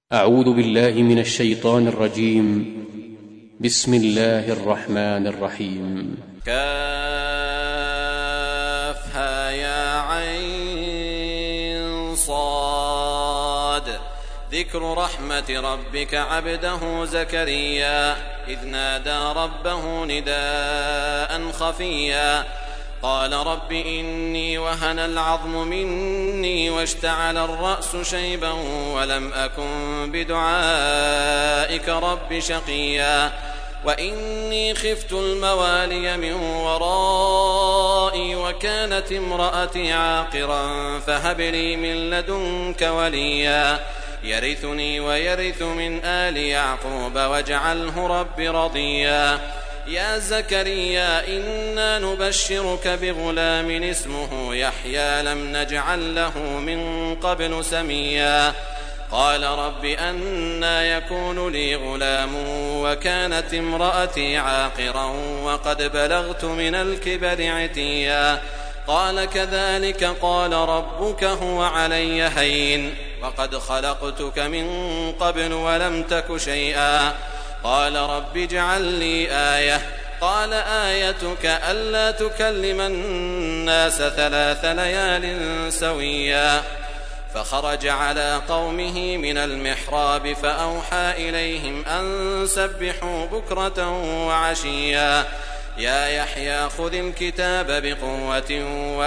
أعوذ بالله من الشيطان الرجيم. بسم الله الرحمن الرحيم. كافها يا عين صاد. ذكر رحمة ربك عبده زكريا إذ نادى ربه نداء خفيا قال رب إني وهن العظم مني واشتعل الرأس شيبا ولم أكن بدعائك رب شقيا وإني خفت الموالي من ورائي وكانت امرأتي عاقرا فهب لي من لدنك وليا يرثني ويرث من آل يعقوب واجعله رب رضيا يا زكريا إنا نبشرك بغلام اسمه يحيى لم نجعل له من قبل سميا قال رب أنى يكون لي غلام وكانت امرأتي عاقرا وقد بلغت من الكبر عتيا قال كذلك قال ربك هو علي هين وقد خلقتك من قبل ولم تك شيئا قال رب اجعل لي آية قال آيتك ألا تكلم الناس 3 ليال سويا فخرج على قومه من المحراب فأوحى إليهم أن سبحوا بكرة وعشيا يا يحيى خذ الكتاب بقوة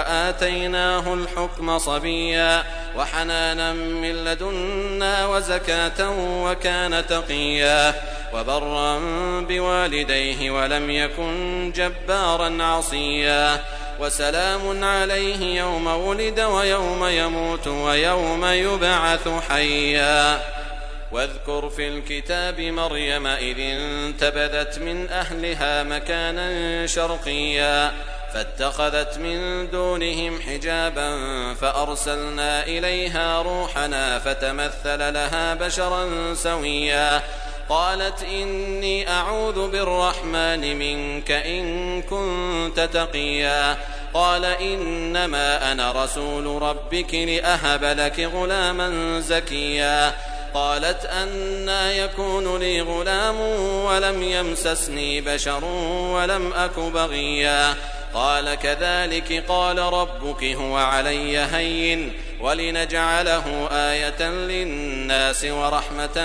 وآتيناه الحكم صبيا وحنانا من لدنا وزكاة وكان تقيا وبرا بوالديه ولم يكن جبارا عصيا وسلام عليه يوم ولد ويوم يموت ويوم يبعث حيا واذكر في الكتاب مريم إذ انتبذت من أهلها مكانا شرقيا فاتخذت من دونهم حجابا فأرسلنا إليها روحنا فتمثل لها بشرا سويا قالت إني أعوذ بالرحمن منك إن كنت تقيا قال إنما أنا رسول ربك لأهب لك غلاما زكيا قالت أنى يكون لي غلام ولم يمسسني بشر ولم أك بغيا قال كذلك قال ربك هو علي هين ولنجعله آية للناس ورحمة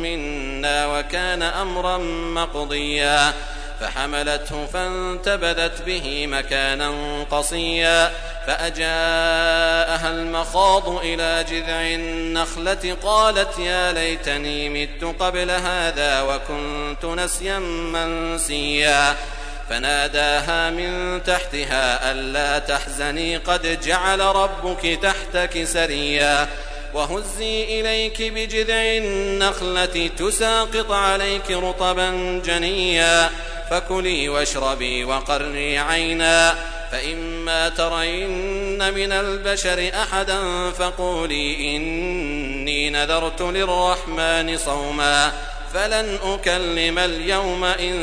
منا وكان أمرا مقضيا فحملته فانتبذت به مكانا قصيا فأجاءها المخاض إلى جذع النخلة قالت يا ليتني مت قبل هذا وكنت نسيا منسيا فناداها من تحتها ألا تحزني قد جعل ربك تحتك سريا وهزي إليك بجذع النخلة تساقط عليك رطبا جنيا فكلي واشربي وقري عينا فإما ترين من البشر أحدا فقولي إني نذرت للرحمن صوما فلن أكلم اليوم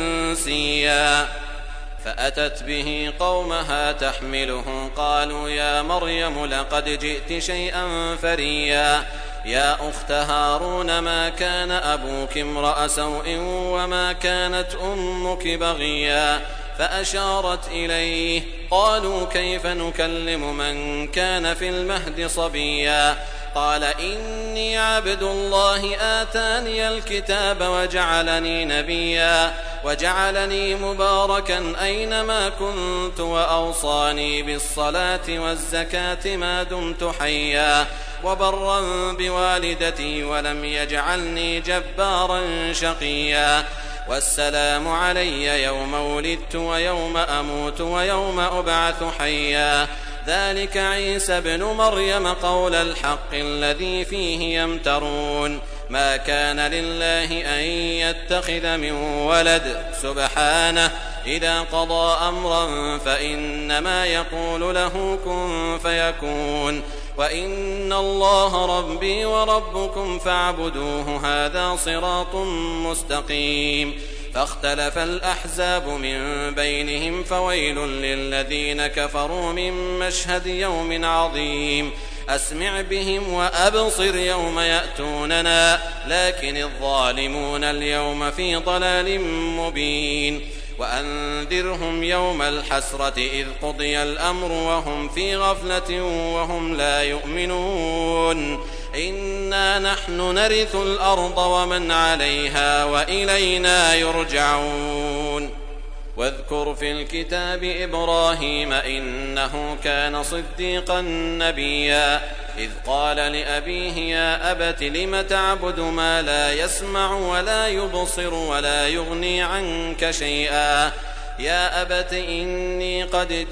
إنسيا فأتت به قومها تحمله قالوا يا مريم لقد جئت شيئا فريا يا أخت هارون ما كان أبوك امرأ سوء وما كانت أمك بغيا فأشارت إليه قالوا كيف نكلم من كان في المهد صبيا قال إني عبد الله آتاني الكتاب وجعلني نبيا وجعلني مباركا أينما كنت وأوصاني بالصلاة والزكاة ما دمت حيا وبرا بوالدتي ولم يجعلني جبارا شقيا والسلام علي يوم ولدت ويوم أموت ويوم أبعث حيا ذلك عيسى ابن مريم قول الحق الذي فيه يمترون ما كان لله أن يتخذ من ولد سبحانه إذا قضى أمرا فإنما يقول له كن فيكون وإن الله ربي وربكم فاعبدوه هذا صراط مستقيم فاختلف الأحزاب من بينهم فويل للذين كفروا من مشهد يوم عظيم أسمع بهم وأبصر يوم يأتوننا لكن الظالمون اليوم في ضلال مبين وأنذرهم يوم الحسرة إذ قضي الأمر وهم في غفلة وهم لا يؤمنون إنا نحن نرث الأرض ومن عليها وإلينا يرجعون واذكر في الكتاب إبراهيم إنه كان صديقا نبيا إذ قال لأبيه يا أبت لم تعبد ما لا يسمع ولا يبصر ولا يغني عنك شيئا يا أبت إني قد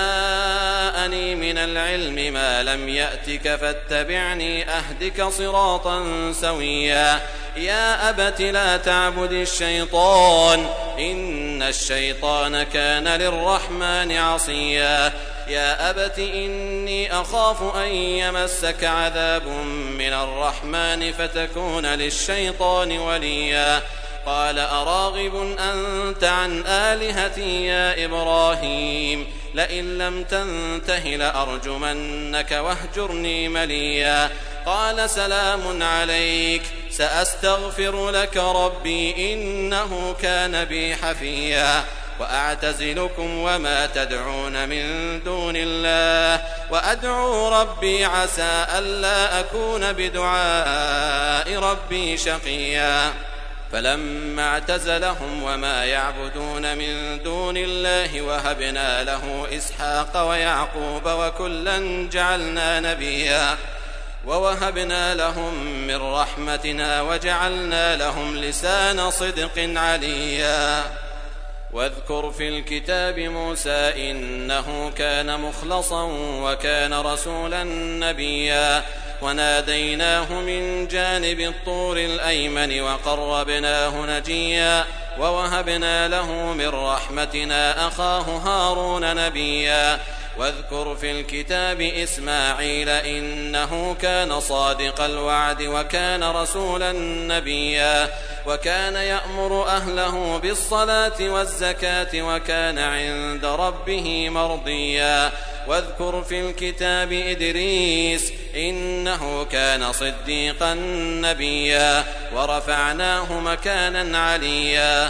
جاءني من العلم ما لم يأتك فاتبعني أهدك صراطا سويا يا أبت لا تعبد الشيطان إن الشيطان كان للرحمن عصيا يا أبت إني أخاف أن يمسك عذاب من الرحمن فتكون للشيطان وليا قال أراغب أنت عن آلهتي يا إبراهيم لئن لم تنته لأرجمنك واهجرني مليا قال سلام عليك سأستغفر لك ربي إنه كان بي حفيا وأعتزلكم وما تدعون من دون الله وأدعو ربي عسى ألا أكون بدعاء ربي شقيا فلما اعتزلهم وما يعبدون من دون الله وهبنا له إسحاق ويعقوب وكلا جعلنا نبيا ووهبنا لهم من رحمتنا وجعلنا لهم لسان صدق عليا واذكر في الكتاب موسى إنه كان مخلصا وكان رسولا نبيا وناديناه من جانب الطور الأيمن وقربناه نجيا ووهبنا له من رحمتنا أخاه هارون نبيا واذكر في الكتاب إسماعيل إنه كان صادق الوعد وكان رسولا نبيا وكان يأمر أهله بالصلاة والزكاة وكان عند ربه مرضيا واذكر في الكتاب إدريس إنه كان صديقا نبيا ورفعناه مكانا عليا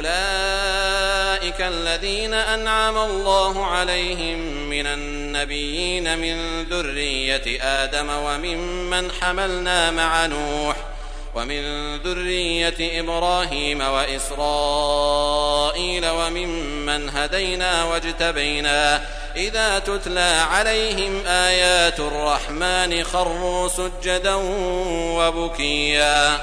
أولئك الذين أنعم الله عليهم من النبيين من ذرية آدم وممن حملنا مع نوح ومن ذرية إبراهيم وإسرائيل وممن هدينا واجتبينا إذا تتلى عليهم آيات الرحمن خروا سجدا وبكيا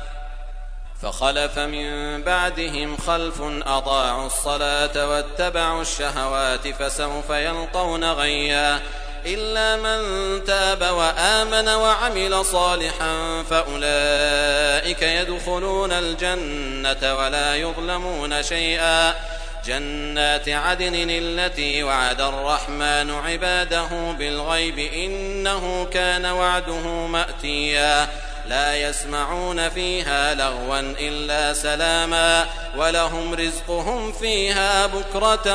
فخلف من بعدهم خلف أضاعوا الصلاة واتبعوا الشهوات فسوف يلقون غيا إلا من تاب وآمن وعمل صالحا فأولئك يدخلون الجنة ولا يظلمون شيئا جنات عدن التي وعد الرحمن عباده بالغيب إنه كان وعده مأتيا لا يسمعون فيها لغوا إلا سلاما ولهم رزقهم فيها بكرة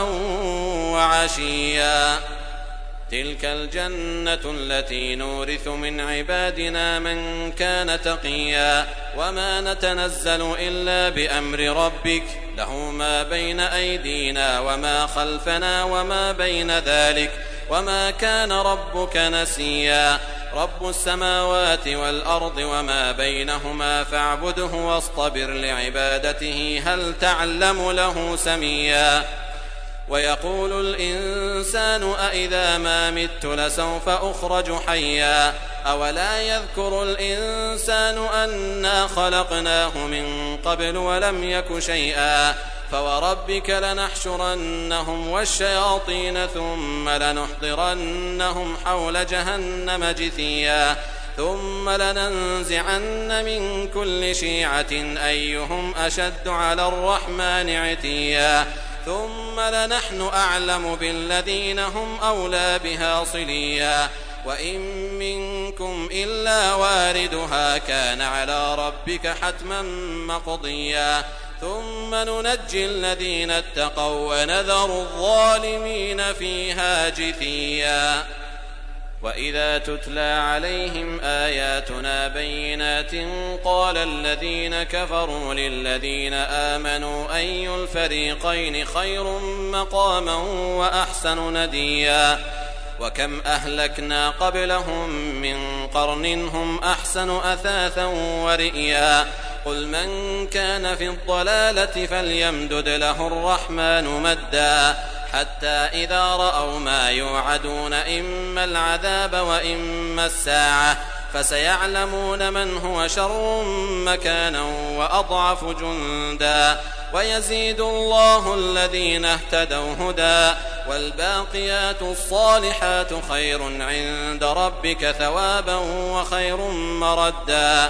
وعشيا تلك الجنة التي نورث من عبادنا من كان تقيا وما نتنزل إلا بأمر ربك له ما بين أيدينا وما خلفنا وما بين ذلك وما كان ربك نسيا رب السماوات والأرض وما بينهما فاعبده واصطبر لعبادته هل تعلم له سميا ويقول الإنسان أإذا ما مت لسوف أخرج حيا أولا يذكر الإنسان أنا خلقناه من قبل ولم يك شيئا فوربك لنحشرنهم والشياطين ثم لنحضرنهم حول جهنم جثيا ثم لننزعن من كل شيعة أيهم أشد على الرحمن عتيا ثم لنحن أعلم بالذين هم أولى بها صليا وإن منكم إلا واردها كان على ربك حتما مقضيا ثم ننجي الذين اتقوا ونذر الظالمين فيها جثيا وإذا تتلى عليهم آياتنا بينات قال الذين كفروا للذين آمنوا أي الفريقين خير مقاما وأحسن نديا وكم أهلكنا قبلهم من قرن هم أحسن أثاثا ورئيا قل من كان في الضلالة فليمدد له الرحمن مدا حتى إذا رأوا ما يوعدون إما العذاب وإما الساعة فسيعلمون من هو شر مكانا وأضعف جندا ويزيد الله الذين اهتدوا هدى والباقيات الصالحات خير عند ربك ثوابا وخير مردا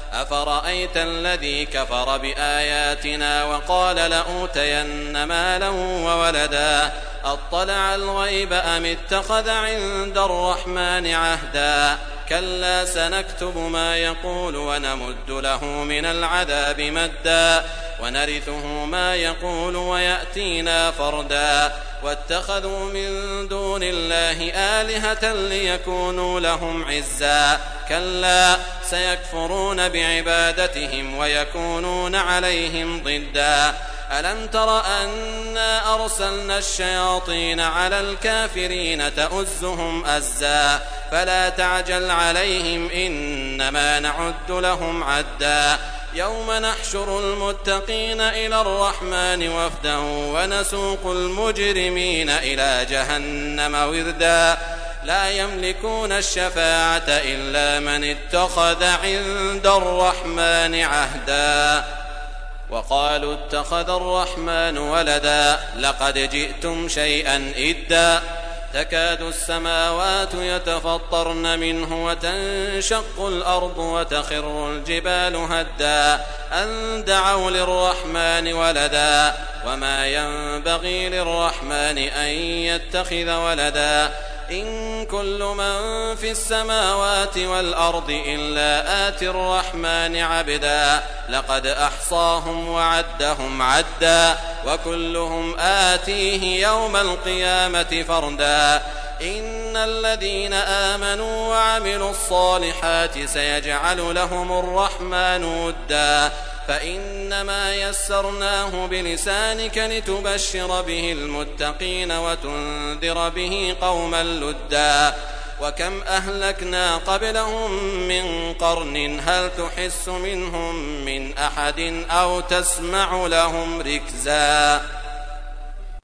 أفرأيت الذي كفر بآياتنا وقال لأوتين مالا وولدا أطلع الغيب أم اتخذ عند الرحمن عهدا كلا سنكتب ما يقول ونمد له من العذاب مدا ونرثه ما يقول ويأتينا فردا واتخذوا من دون الله آلهة ليكونوا لهم عزا كلا سيكفرون بعبادتهم ويكونون عليهم ضدا ألم تر أنا أرسلنا الشياطين على الكافرين تؤزهم أزا فلا تعجل عليهم إنما نعد لهم عدا يوم نحشر المتقين إلى الرحمن وفدا ونسوق المجرمين إلى جهنم وردا لا يملكون الشفاعة إلا من اتخذ عند الرحمن عهدا وقالوا اتخذ الرحمن ولدا لقد جئتم شيئا إدا تكاد السماوات يتفطرن منه وتنشق الأرض وتخر الجبال هدا أن دعوا للرحمن ولدا وما ينبغي للرحمن أن يتخذ ولدا إن كل من في السماوات والأرض إلا آتي الرحمن عبدا لقد أحصاهم وعدهم عدا وكلهم آتيه يوم القيامة فردا إن الذين آمنوا وعملوا الصالحات سيجعل لهم الرحمن ودا فإنما يسرناه بلسانك لتبشر به المتقين وتنذر به قوما لدا وكم أهلكنا قبلهم من قرن هل تحس منهم من أحد أو تسمع لهم ركزا